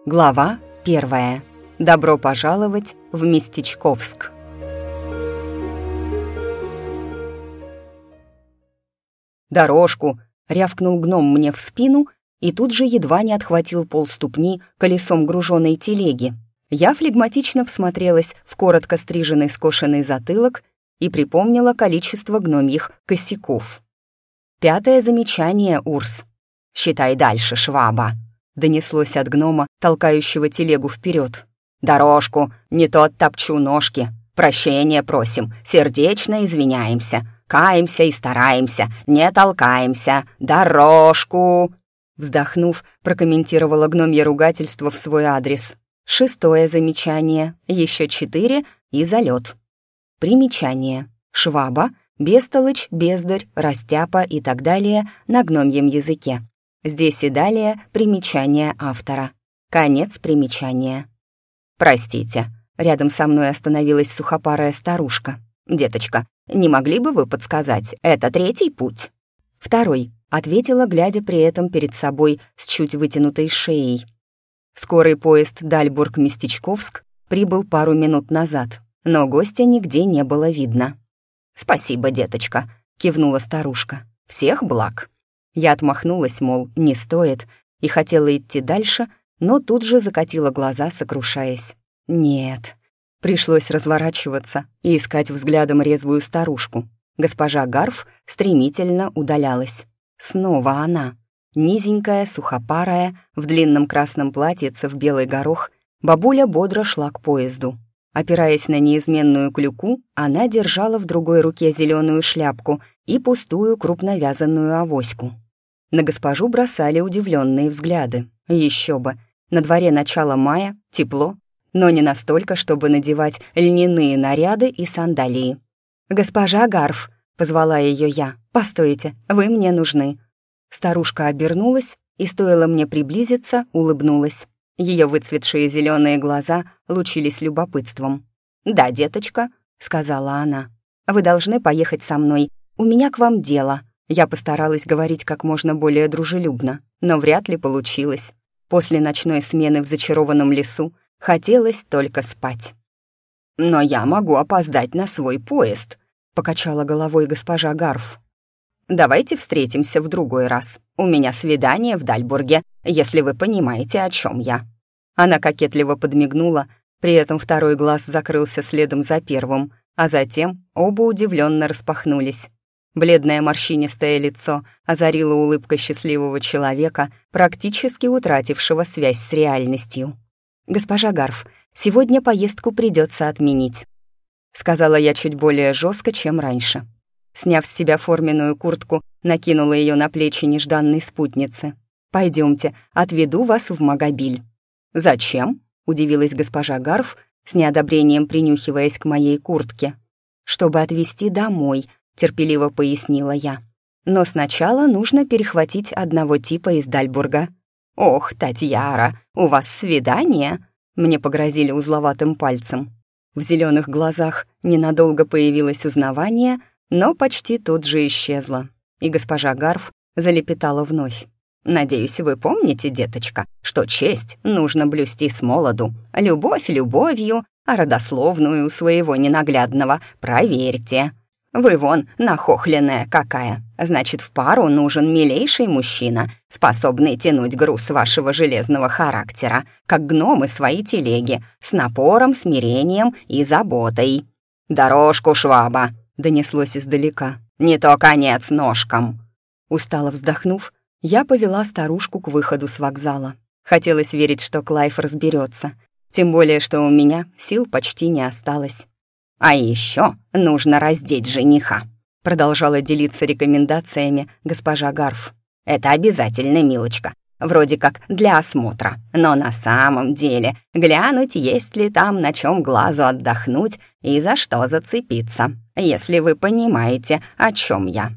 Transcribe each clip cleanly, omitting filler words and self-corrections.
Глава 1. Добро пожаловать в Местечковск. «Дорожку!» — рявкнул гном мне в спину и тут же едва не отхватил полступни колесом груженной телеги. Я флегматично всмотрелась в коротко стриженный скошенный затылок и припомнила количество гномьих косяков. 5 замечание, Урс. «Считай дальше, шваба!» — донеслось от гнома, толкающего телегу вперед. «Дорожку! Не тот топчу ножки! Прощения просим, сердечно извиняемся, каемся и стараемся, не толкаемся! Дорожку!» Вздохнув, прокомментировала гномье ругательство в свой адрес. 6 замечание, еще 4 и залет. Примечание. Шваба, бестолочь, бездарь, растяпа и так далее на гномьем языке. Здесь и далее примечание автора. Конец примечания. «Простите», — рядом со мной остановилась сухопарая старушка. «Деточка, не могли бы вы подсказать, это 3-й путь?» «2-й», — ответила, глядя при этом перед собой с чуть вытянутой шеей. Скорый поезд Дальбург-Местечковск прибыл пару минут назад, но гостя нигде не было видно. «Спасибо, деточка», — кивнула старушка. «Всех благ». Я отмахнулась, мол, не стоит, и хотела идти дальше, но тут же закатила глаза, сокрушаясь. Нет. Пришлось разворачиваться и искать взглядом резвую старушку. Госпожа Гарф стремительно удалялась. Снова она. Низенькая, сухопарая, в длинном красном платьице в белый горох, бабуля бодро шла к поезду. Опираясь на неизменную клюку, она держала в другой руке зеленую шляпку и пустую крупновязанную авоську. На госпожу бросали удивленные взгляды. Еще бы, на дворе начало мая, тепло, но не настолько, чтобы надевать льняные наряды и сандалии. «Госпожа Гарф», — позвала ее я, — «постойте, вы мне нужны». Старушка обернулась и, стоило мне приблизиться, улыбнулась. Ее выцветшие зеленые глаза лучились любопытством. «Да, деточка», — сказала она, — «вы должны поехать со мной. У меня к вам дело». Я постаралась говорить как можно более дружелюбно, но вряд ли получилось. После ночной смены в зачарованном лесу хотелось только спать. «Но я могу опоздать на свой поезд», — покачала головой госпожа Гарф. «Давайте встретимся в другой раз. У меня свидание в Дальбурге, если вы понимаете, о чем я». Она кокетливо подмигнула, при этом второй глаз закрылся следом за первым, а затем оба удивленно распахнулись. Бледное морщинистое лицо озарила улыбка счастливого человека, практически утратившего связь с реальностью. «Госпожа Гарф, сегодня поездку придется отменить», — сказала я чуть более жестко, чем раньше. Сняв с себя форменную куртку, накинула ее на плечи нежданной спутницы. «Пойдемте, отведу вас в Магобиль». «Зачем?» — удивилась госпожа Гарф, с неодобрением принюхиваясь к моей куртке. «Чтобы отвезти домой», — терпеливо пояснила я. «Но сначала нужно перехватить одного типа из Дальбурга». «Ох, Татьяра, у вас свидание?» — мне погрозили узловатым пальцем. В зеленых глазах ненадолго появилось узнавание, но почти тут же исчезло, и госпожа Гарф залепетала вновь. «Надеюсь, вы помните, деточка, что честь нужно блюсти с молоду, любовь любовью, а родословную своего ненаглядного проверьте. Вы вон нахохленная какая, значит, в пару нужен милейший мужчина, способный тянуть груз вашего железного характера, как гномы свои телеги, с напором, смирением и заботой». «Дорожку, шваба!» — донеслось издалека. «Не то конец ножкам!» Устало вздохнув, я повела старушку к выходу с вокзала. Хотелось верить, что Клайв разберется, тем более, что у меня сил почти не осталось. «А еще нужно раздеть жениха», — продолжала делиться рекомендациями госпожа Гарф. «Это обязательно, милочка, вроде как для осмотра, но на самом деле глянуть, есть ли там на чем глазу отдохнуть и за что зацепиться, если вы понимаете, о чем я».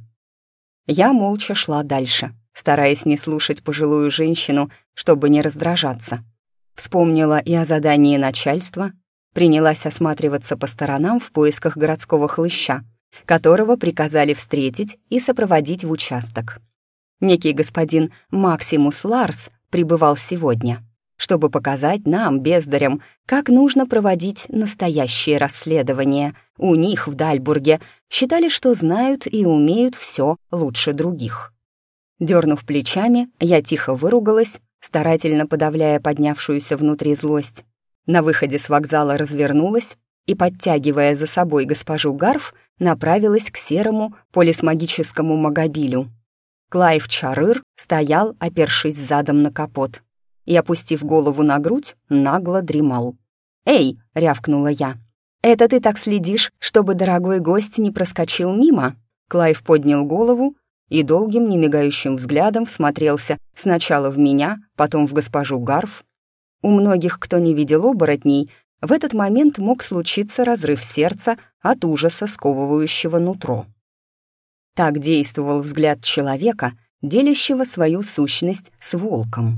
Я молча шла дальше, стараясь не слушать пожилую женщину, чтобы не раздражаться. Вспомнила и о задании начальства, принялась осматриваться по сторонам в поисках городского хлыща, которого приказали встретить и сопроводить в участок. Некий господин Максимус Ларс прибывал сегодня. чтобы показать нам, бездарям, как нужно проводить настоящее расследование. У них в Дальбурге считали, что знают и умеют все лучше других. Дернув плечами, я тихо выругалась, старательно подавляя поднявшуюся внутри злость. На выходе с вокзала развернулась и, подтягивая за собой госпожу Гарф, направилась к серому полисмагическому магобилю. Клайв Чарыр стоял, опершись задом на капот, и, опустив голову на грудь, нагло дремал. «Эй!» — рявкнула я. «Это ты так следишь, чтобы дорогой гость не проскочил мимо?» Клайв поднял голову и долгим, немигающим взглядом всмотрелся сначала в меня, потом в госпожу Гарф. У многих, кто не видел оборотней, в этот момент мог случиться разрыв сердца от ужаса, сковывающего нутро. Так действовал взгляд человека, делящего свою сущность с волком.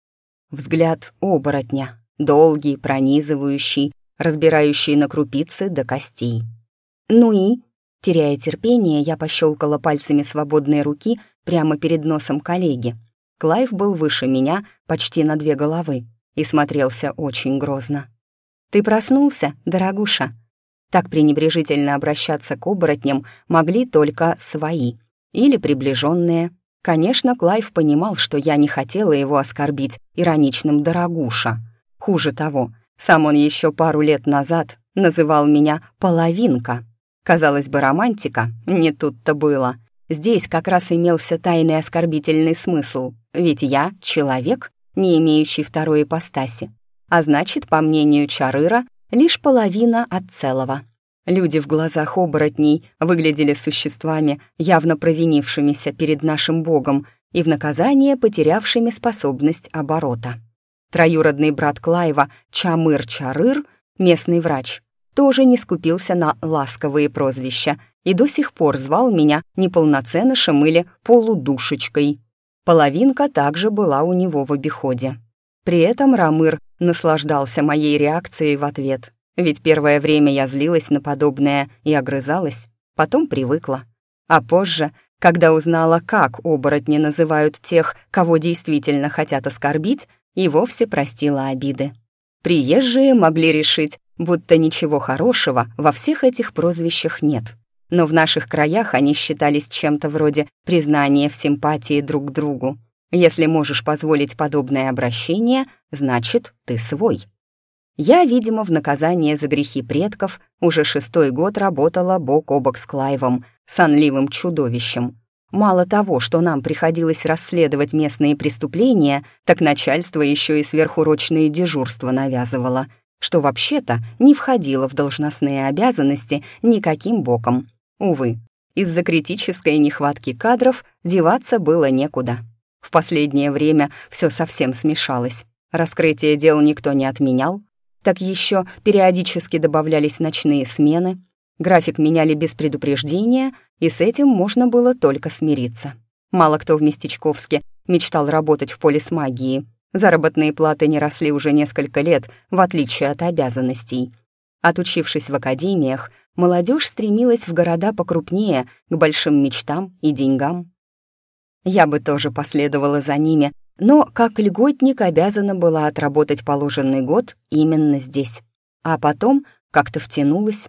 Взгляд оборотня, долгий, пронизывающий, разбирающий на крупицы до костей. «Ну и?» Теряя терпение, я пощелкала пальцами свободной руки прямо перед носом коллеги. Клайв был выше меня почти на 2 головы и смотрелся очень грозно. «Ты проснулся, дорогуша?» Так пренебрежительно обращаться к оборотням могли только свои или приближенные. Конечно, Клайв понимал, что я не хотела его оскорбить ироничным «дорогуша». Хуже того, сам он еще пару лет назад называл меня «половинка». Казалось бы, романтика, не тут-то было. Здесь как раз имелся тайный оскорбительный смысл, ведь я — человек, не имеющий второй ипостаси. А значит, по мнению Чарыра, лишь половина от целого. Люди в глазах оборотней выглядели существами, явно провинившимися перед нашим богом и в наказание потерявшими способность оборота. Троюродный брат Клайва, Чамыр Чарыр, местный врач, тоже не скупился на ласковые прозвища и до сих пор звал меня неполноценышем или полудушечкой. Половинка также была у него в обиходе. При этом Рамыр наслаждался моей реакцией в ответ, ведь первое время я злилась на подобное и огрызалась, потом привыкла. А позже, когда узнала, как оборотни называют тех, кого действительно хотят оскорбить, и вовсе простила обиды. Приезжие могли решить, будто ничего хорошего во всех этих прозвищах нет. Но в наших краях они считались чем-то вроде признания в симпатии друг к другу. Если можешь позволить подобное обращение, значит, ты свой. Я, видимо, в наказание за грехи предков уже 6-й год работала бок о бок с Клайвом, сонливым чудовищем. Мало того, что нам приходилось расследовать местные преступления, так начальство еще и сверхурочные дежурства навязывало, что вообще-то не входило в должностные обязанности никаким боком. Увы, из-за критической нехватки кадров деваться было некуда. В последнее время все совсем смешалось. Раскрытие дел никто не отменял, так еще периодически добавлялись ночные смены, график меняли без предупреждения, и с этим можно было только смириться. Мало кто в Местечковске мечтал работать в полисмагии. Заработные платы не росли уже несколько лет, в отличие от обязанностей. Отучившись в академиях, молодежь стремилась в города покрупнее, к большим мечтам и деньгам. Я бы тоже последовала за ними, но как льготник обязана была отработать положенный год именно здесь. А потом как-то втянулась.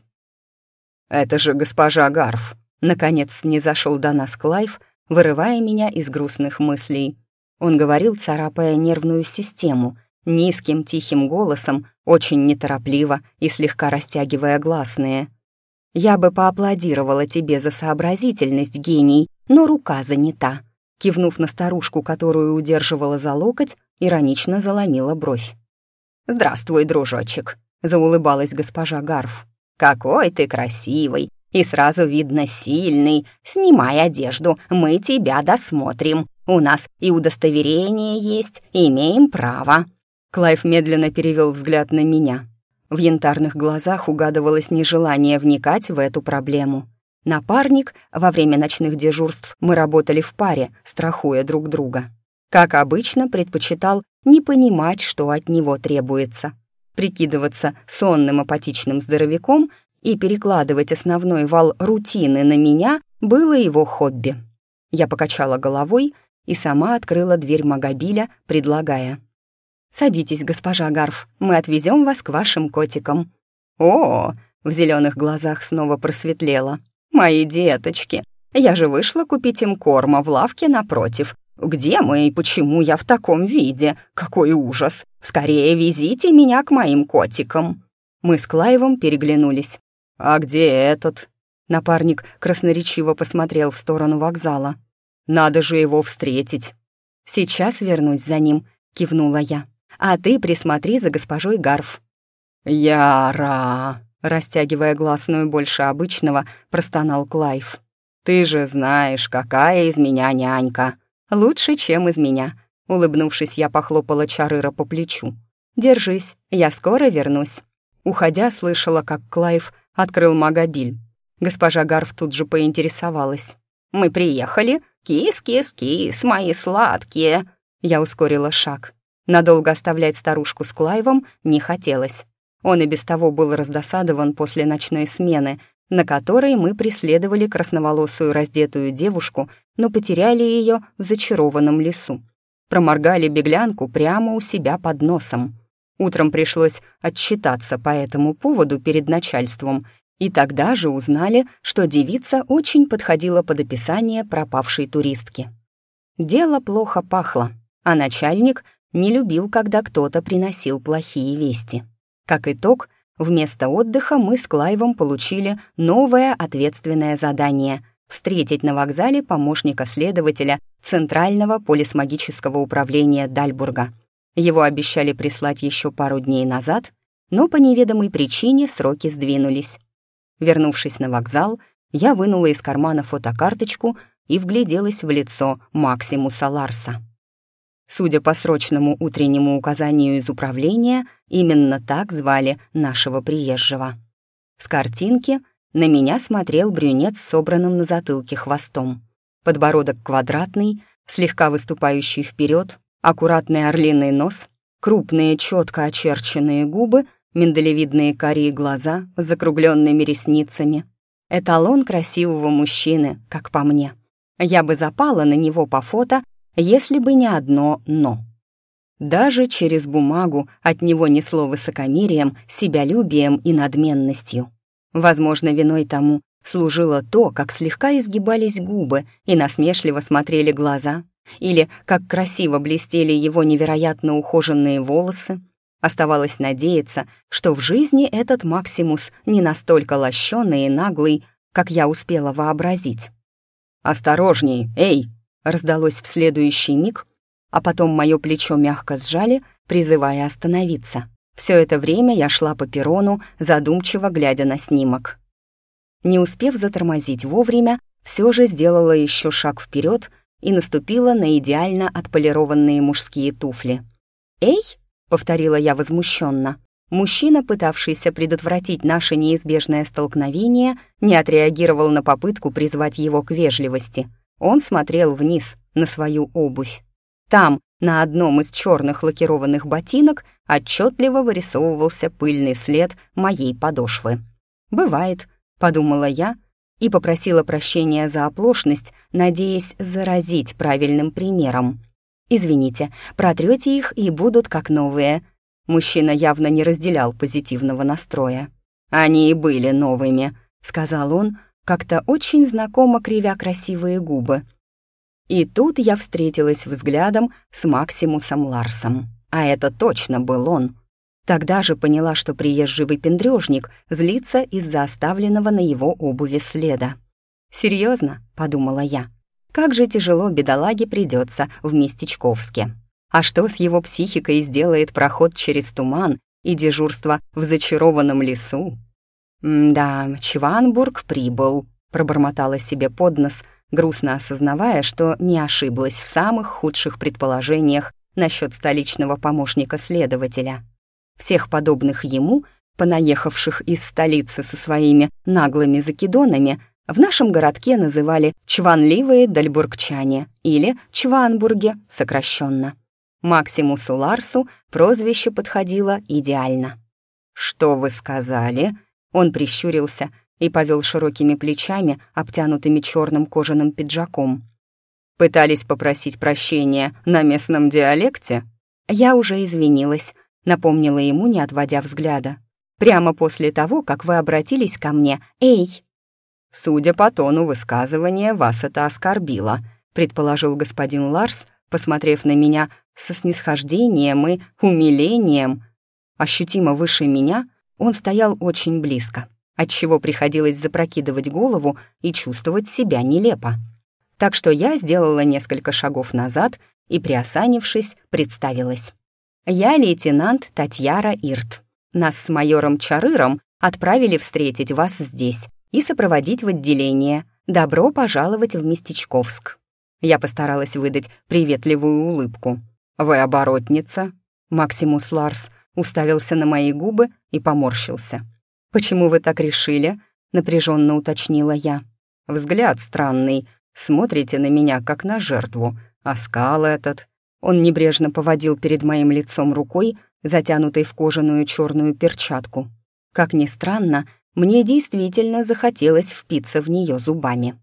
«Это же госпожа Гарф!» Наконец снизошел до нас Клайв, вырывая меня из грустных мыслей. Он говорил, царапая нервную систему, низким тихим голосом, очень неторопливо и слегка растягивая гласные. «Я бы поаплодировала тебе за сообразительность, гений, но рука занята». Кивнув на старушку, которую удерживала за локоть, иронично заломила бровь. «Здравствуй, дружочек», — заулыбалась госпожа Гарф. «Какой ты красивый и сразу видно сильный. Снимай одежду, мы тебя досмотрим. У нас и удостоверение есть, имеем право». Клайв медленно перевел взгляд на меня. В янтарных глазах угадывалось нежелание вникать в эту проблему. Напарник, во время ночных дежурств мы работали в паре, страхуя друг друга. Как обычно, предпочитал не понимать, что от него требуется. Прикидываться сонным апатичным здоровяком и перекладывать основной вал рутины на меня было его хобби. Я покачала головой и сама открыла дверь магобиля, предлагая: «Садитесь, госпожа Гарф, мы отвезем вас к вашим котикам». «О!» — в зеленых глазах снова просветлело. «Мои деточки! Я же вышла купить им корма в лавке напротив. Где мы и почему я в таком виде? Какой ужас! Скорее везите меня к моим котикам!» Мы с Клайвом переглянулись. «А где этот?» Напарник красноречиво посмотрел в сторону вокзала. «Надо же его встретить!» «Сейчас вернусь за ним», — кивнула я. «А ты присмотри за госпожой Гарф». «Яра!» — растягивая гласную больше обычного, простонал Клайв. «Ты же знаешь, какая из меня нянька!» «Лучше, чем из меня», — улыбнувшись, я похлопала Чарыра по плечу. «Держись, я скоро вернусь». Уходя, слышала, как Клайв открыл магобиль. Госпожа Гарф тут же поинтересовалась. «Мы приехали? Кис-кис-кис, мои сладкие!» Я ускорила шаг. Надолго оставлять старушку с Клайвом не хотелось. Он и без того был раздосадован после ночной смены, на которой мы преследовали красноволосую раздетую девушку, но потеряли ее в зачарованном лесу. Проморгали беглянку прямо у себя под носом. Утром пришлось отчитаться по этому поводу перед начальством, и тогда же узнали, что девица очень подходила под описание пропавшей туристки. Дело плохо пахло, а начальник не любил, когда кто-то приносил плохие вести. Как итог, вместо отдыха мы с Клайвом получили новое ответственное задание — встретить на вокзале помощника следователя Центрального полисмагического управления Дальбурга. Его обещали прислать еще пару дней назад, но по неведомой причине сроки сдвинулись. Вернувшись на вокзал, я вынула из кармана фотокарточку и вгляделась в лицо Максимуса Ларса. Судя по срочному утреннему указанию из управления, именно так звали нашего приезжего. С картинки на меня смотрел брюнет с собранным на затылке хвостом. Подбородок квадратный, слегка выступающий вперед, аккуратный орлиный нос, крупные четко очерченные губы, миндалевидные карие глаза с закругленными ресницами. Эталон красивого мужчины, как по мне. Я бы запала на него по фото, если бы не одно «но». Даже через бумагу от него несло высокомерием, себялюбием и надменностью. Возможно, виной тому служило то, как слегка изгибались губы и насмешливо смотрели глаза, или как красиво блестели его невероятно ухоженные волосы. Оставалось надеяться, что в жизни этот Максимус не настолько лощеный и наглый, как я успела вообразить. «Осторожней, эй!» раздалось в следующий миг, а потом мое плечо мягко сжали, призывая остановиться. Все это время я шла по перрону, задумчиво глядя на снимок. Не успев затормозить вовремя, все же сделала еще шаг вперед и наступила на идеально отполированные мужские туфли. «Эй!» — повторила я возмущенно. Мужчина, пытавшийся предотвратить наше неизбежное столкновение, не отреагировал на попытку призвать его к вежливости. Он смотрел вниз, на свою обувь. Там, на одном из черных лакированных ботинок, отчетливо вырисовывался пыльный след моей подошвы. «Бывает», — подумала я и попросила прощения за оплошность, надеясь заразить правильным примером. «Извините, протрете их и будут как новые». Мужчина явно не разделял позитивного настроя. «Они и были новыми», — сказал он, как-то очень знакомо кривя красивые губы. И тут я встретилась взглядом с Максимусом Ларсом. А это точно был он. Тогда же поняла, что приезжий выпендрёжник злится из-за оставленного на его обуви следа. «Серьезно?» — подумала я. «Как же тяжело бедолаге придется в Местечковске. А что с его психикой сделает проход через туман и дежурство в зачарованном лесу?» «Да, Чванбург прибыл», — пробормотала себе под нос, грустно осознавая, что не ошиблась в самых худших предположениях насчет столичного помощника следователя. Всех подобных ему, понаехавших из столицы со своими наглыми закидонами, в нашем городке называли чванливые дальбургчане или чванбурги сокращенно. Максимусу Ларсу прозвище подходило идеально. «Что вы сказали?» Он прищурился и повел широкими плечами, обтянутыми черным кожаным пиджаком. «Пытались попросить прощения на местном диалекте?» «Я уже извинилась», — напомнила ему, не отводя взгляда. «Прямо после того, как вы обратились ко мне, эй!» «Судя по тону высказывания, вас это оскорбило», — предположил господин Ларс, посмотрев на меня со снисхождением и умилением. Ощутимо выше меня он стоял очень близко, отчего приходилось запрокидывать голову и чувствовать себя нелепо. Так что я сделала несколько шагов назад и, приосанившись, представилась. «Я лейтенант Татьяра Ирт. Нас с майором Чарыром отправили встретить вас здесь и сопроводить в отделение. Добро пожаловать в Местечковск». Я постаралась выдать приветливую улыбку. «Вы оборотница?» Максимус Ларс уставился на мои губы и поморщился. «Почему вы так решили?» — напряженно уточнила я. «Взгляд странный. Смотрите на меня, как на жертву. А скал этот...» Он небрежно поводил перед моим лицом рукой, затянутой в кожаную черную перчатку. Как ни странно, мне действительно захотелось впиться в нее зубами.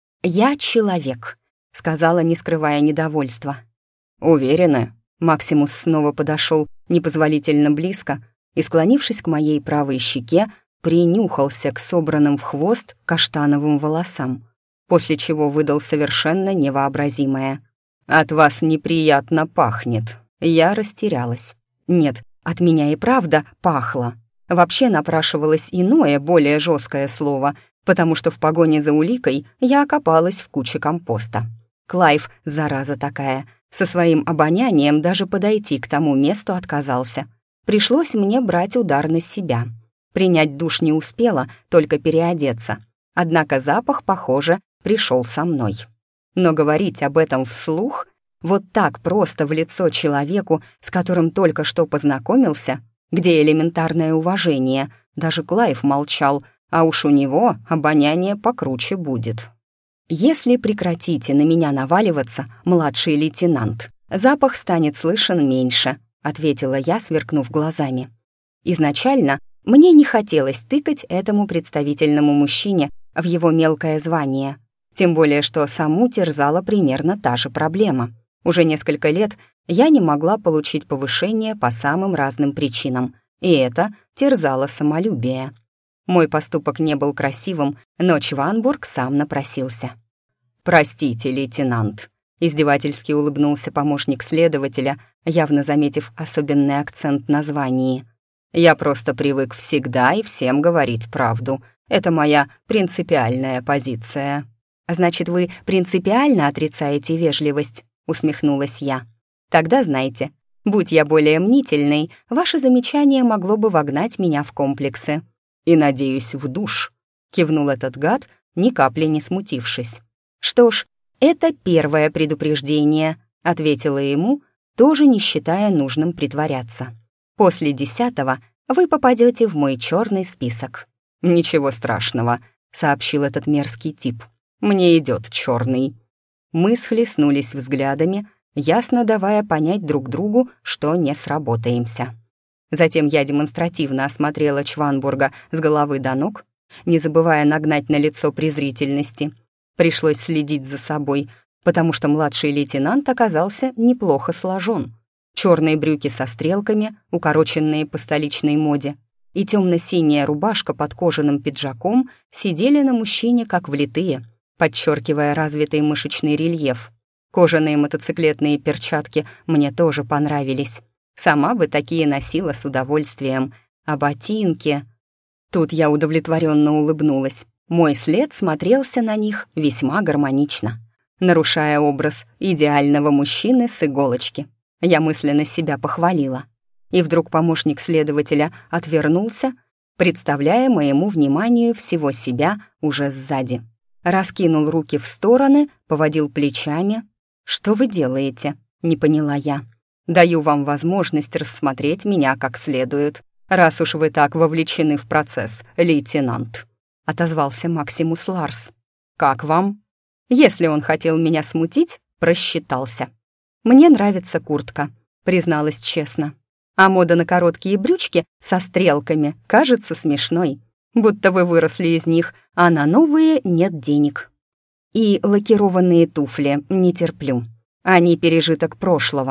«Я человек», — сказала, не скрывая недовольства. «Уверены?» Максимус снова подошел непозволительно близко и, склонившись к моей правой щеке, принюхался к собранным в хвост каштановым волосам, после чего выдал совершенно невообразимое. «От вас неприятно пахнет». Я растерялась. Нет, от меня и правда пахло. Вообще напрашивалось иное, более жесткое слово, потому что в погоне за уликой я окопалась в куче компоста. Клайв, зараза такая, со своим обонянием даже подойти к тому месту отказался. Пришлось мне брать удар на себя. Принять душ не успела, только переодеться. Однако запах, похоже, пришел со мной. Но говорить об этом вслух, вот так просто в лицо человеку, с которым только что познакомился, где элементарное уважение, даже Клайв молчал, а уж у него обоняние покруче будет. «Если прекратите на меня наваливаться, младший лейтенант, запах станет слышен меньше», — ответила я, сверкнув глазами. Изначально мне не хотелось тыкать этому представительному мужчине в его мелкое звание, тем более что саму терзала примерно та же проблема. Уже несколько лет я не могла получить повышение по самым разным причинам, и это терзало самолюбие. Мой поступок не был красивым, но Чванбург сам напросился. «Простите, лейтенант», — издевательски улыбнулся помощник следователя, явно заметив особенный акцент на звании. «Я просто привык всегда и всем говорить правду. Это моя принципиальная позиция». «Значит, вы принципиально отрицаете вежливость?» — усмехнулась я. «Тогда знайте, будь я более мнительной, ваше замечание могло бы вогнать меня в комплексы». «И, надеюсь, в душ», — кивнул этот гад, ни капли не смутившись. «Что ж, это первое предупреждение», — ответила ему, тоже не считая нужным притворяться. «После 10-го вы попадете в мой черный список». «Ничего страшного», — сообщил этот мерзкий тип. «Мне идет черный». Мы схлестнулись взглядами, ясно давая понять друг другу, что не сработаемся. Затем я демонстративно осмотрела Чванбурга с головы до ног, не забывая нагнать на лицо презрительности. Пришлось следить за собой, потому что младший лейтенант оказался неплохо сложен. Черные брюки со стрелками, укороченные по столичной моде, и темно-синяя рубашка под кожаным пиджаком сидели на мужчине как влитые, подчеркивая развитый мышечный рельеф. Кожаные мотоциклетные перчатки мне тоже понравились. Сама бы такие носила с удовольствием. А ботинки... Тут я удовлетворенно улыбнулась. Мой след смотрелся на них весьма гармонично, нарушая образ идеального мужчины с иголочки. Я мысленно себя похвалила. И вдруг помощник следователя отвернулся, представляя моему вниманию всего себя уже сзади. Раскинул руки в стороны, поводил плечами. «Что вы делаете?» — не поняла я. «Даю вам возможность рассмотреть меня как следует, раз уж вы так вовлечены в процесс, лейтенант», — отозвался Максимус Ларс. «Как вам?» Если он хотел меня смутить, просчитался. «Мне нравится куртка», — призналась честно. «А мода на короткие брючки со стрелками кажется смешной, будто вы выросли из них, а на новые нет денег. И лакированные туфли не терплю. Они пережиток прошлого.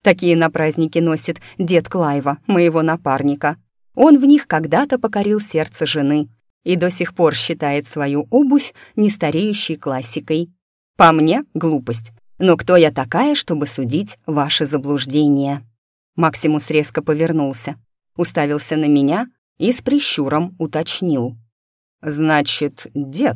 Такие на праздники носит дед Клайва, моего напарника. Он в них когда-то покорил сердце жены и до сих пор считает свою обувь нестареющей классикой. По мне, глупость. Но кто я такая, чтобы судить ваши заблуждения?» Максимус резко повернулся, уставился на меня и с прищуром уточнил. «Значит, дед?»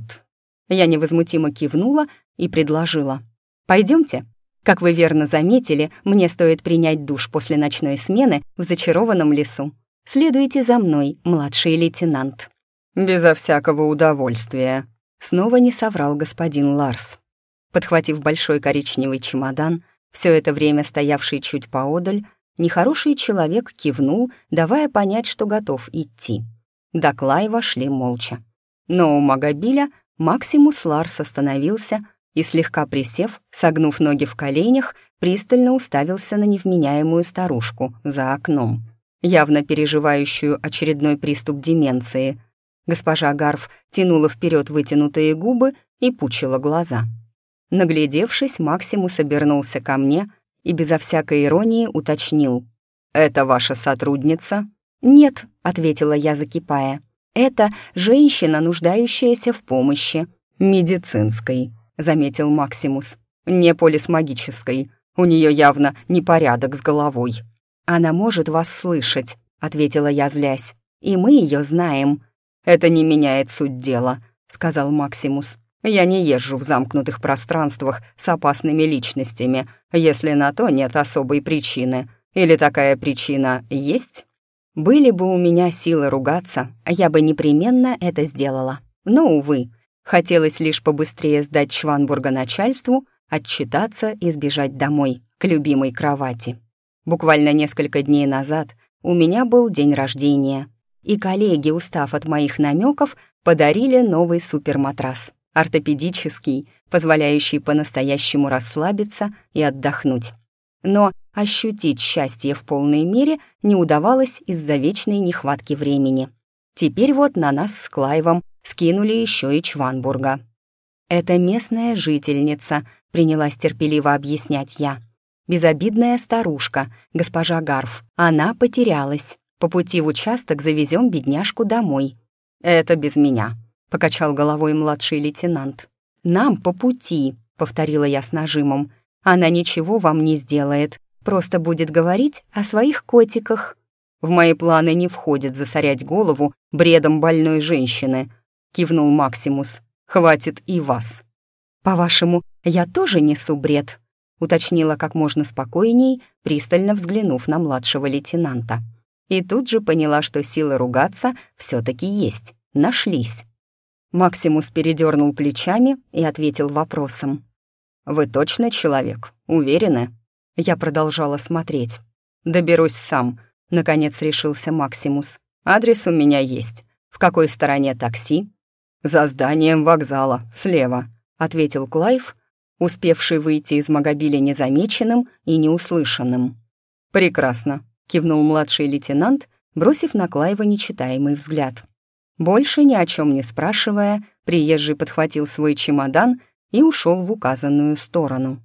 Я невозмутимо кивнула и предложила. «Пойдемте. Как вы верно заметили, мне стоит принять душ после ночной смены в зачарованном лесу. Следуйте за мной, младший лейтенант». «Безо всякого удовольствия», — снова не соврал господин Ларс. Подхватив большой коричневый чемодан, все это время стоявший чуть поодаль, нехороший человек кивнул, давая понять, что готов идти. До Клайва шли молча. Но у Магобиля Максимус Ларс остановился и, слегка присев, согнув ноги в коленях, пристально уставился на невменяемую старушку за окном, явно переживающую очередной приступ деменции. Госпожа Гарф тянула вперед вытянутые губы и пучила глаза. Наглядевшись, Максимус обернулся ко мне и безо всякой иронии уточнил. «Это ваша сотрудница?» «Нет», — ответила я, закипая. «Это женщина, нуждающаяся в помощи». «Медицинской», — заметил Максимус. «Не полисмагической. У нее явно непорядок с головой». «Она может вас слышать», — ответила я, злясь. «И мы ее знаем». «Это не меняет суть дела», — сказал Максимус. «Я не езжу в замкнутых пространствах с опасными личностями, если на то нет особой причины. Или такая причина есть?» Были бы у меня силы ругаться, я бы непременно это сделала. Но, увы, хотелось лишь побыстрее сдать Шванбурга начальству, отчитаться и сбежать домой, к любимой кровати. Буквально несколько дней назад у меня был день рождения, и коллеги, устав от моих намеков, подарили новый суперматрас, ортопедический, позволяющий по-настоящему расслабиться и отдохнуть. Но ощутить счастье в полной мере не удавалось из-за вечной нехватки времени. Теперь вот на нас с Клайвом скинули еще и Чванбурга. «Это местная жительница», — принялась терпеливо объяснять я. «Безобидная старушка, госпожа Гарф. Она потерялась. По пути в участок завезем бедняжку домой». «Это без меня», — покачал головой младший лейтенант. «Нам по пути», — повторила я с нажимом. «Она ничего вам не сделает, просто будет говорить о своих котиках». «В мои планы не входит засорять голову бредом больной женщины», — кивнул Максимус. «Хватит и вас». «По-вашему, я тоже несу бред?» — уточнила как можно спокойней, пристально взглянув на младшего лейтенанта. И тут же поняла, что силы ругаться все-таки есть, нашлись. Максимус передернул плечами и ответил вопросом. «Вы точно человек? Уверены?» Я продолжала смотреть. «Доберусь сам», — наконец решился Максимус. «Адрес у меня есть. В какой стороне такси?» «За зданием вокзала, слева», — ответил Клайв, успевший выйти из Магобиля незамеченным и неуслышанным. «Прекрасно», — кивнул младший лейтенант, бросив на Клайва нечитаемый взгляд. Больше ни о чем не спрашивая, приезжий подхватил свой чемодан и ушел в указанную сторону.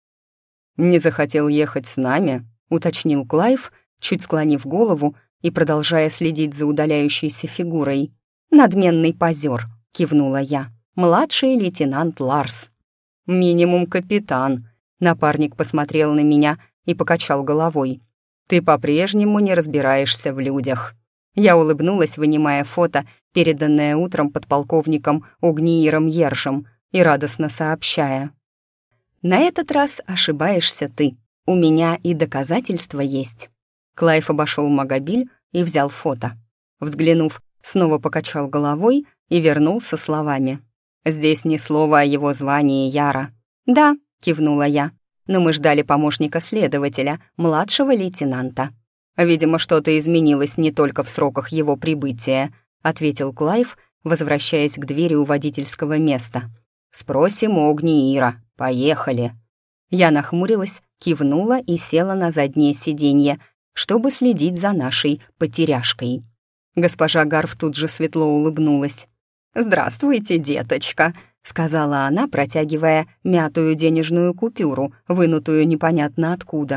«Не захотел ехать с нами?» — уточнил Клайв, чуть склонив голову и продолжая следить за удаляющейся фигурой. «Надменный позер», — кивнула я. «Младший лейтенант Ларс». «Минимум капитан», — напарник посмотрел на меня и покачал головой. «Ты по-прежнему не разбираешься в людях». Я улыбнулась, вынимая фото, переданное утром подполковником Огнииром Ержем, и радостно сообщая. «На этот раз ошибаешься ты. У меня и доказательства есть». Клайв обошел Магобиль и взял фото. Взглянув, снова покачал головой и вернулся словами. «Здесь ни слова о его звании, Яра». «Да», — кивнула я, «но мы ждали помощника следователя, младшего лейтенанта». «Видимо, что-то изменилось не только в сроках его прибытия», — ответил Клайв, возвращаясь к двери у водительского места. «Спросим у Огниира. Поехали». Я нахмурилась, кивнула и села на заднее сиденье, чтобы следить за нашей потеряшкой. Госпожа Гарф тут же светло улыбнулась. «Здравствуйте, деточка», — сказала она, протягивая мятую денежную купюру, вынутую непонятно откуда.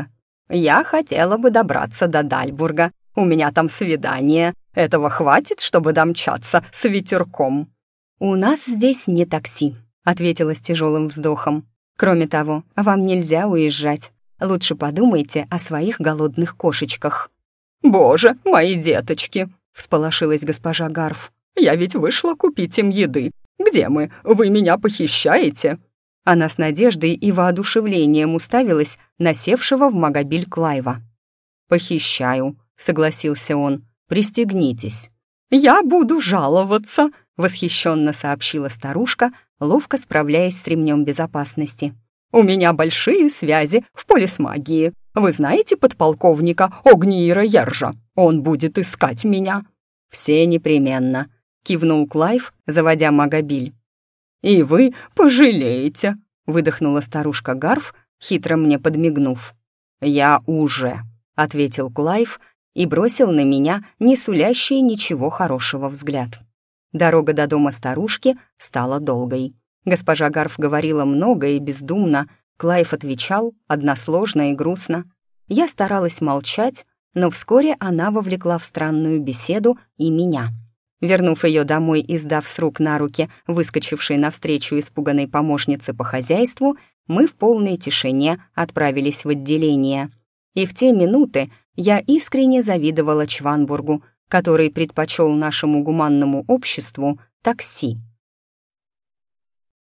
«Я хотела бы добраться до Дальбурга. У меня там свидание. Этого хватит, чтобы домчаться с ветерком?» «У нас здесь не такси», — ответила с тяжелым вздохом. «Кроме того, вам нельзя уезжать. Лучше подумайте о своих голодных кошечках». «Боже, мои деточки!» — всполошилась госпожа Гарф. «Я ведь вышла купить им еды. Где мы? Вы меня похищаете?» Она с надеждой и воодушевлением уставилась на севшего в Магобиль Клайва. «Похищаю», — согласился он. «Пристегнитесь». «Я буду жаловаться», — восхищенно сообщила старушка, ловко справляясь с ремнем безопасности. «У меня большие связи в полисмагии. Вы знаете подполковника Огниира Ержа? Он будет искать меня». «Все непременно», — кивнул Клайв, заводя Магобиль. «И вы пожалеете», — выдохнула старушка Гарф, хитро мне подмигнув. «Я уже», — ответил Клайв и бросил на меня не сулящий ничего хорошего взгляд. Дорога до дома старушки стала долгой. Госпожа Гарф говорила много и бездумно, Клайв отвечал односложно и грустно. Я старалась молчать, но вскоре она вовлекла в странную беседу и меня. Вернув ее домой и сдав с рук на руки выскочившей навстречу испуганной помощнице по хозяйству, мы в полной тишине отправились в отделение. И в те минуты я искренне завидовала Чванбургу, который предпочел нашему гуманному обществу такси.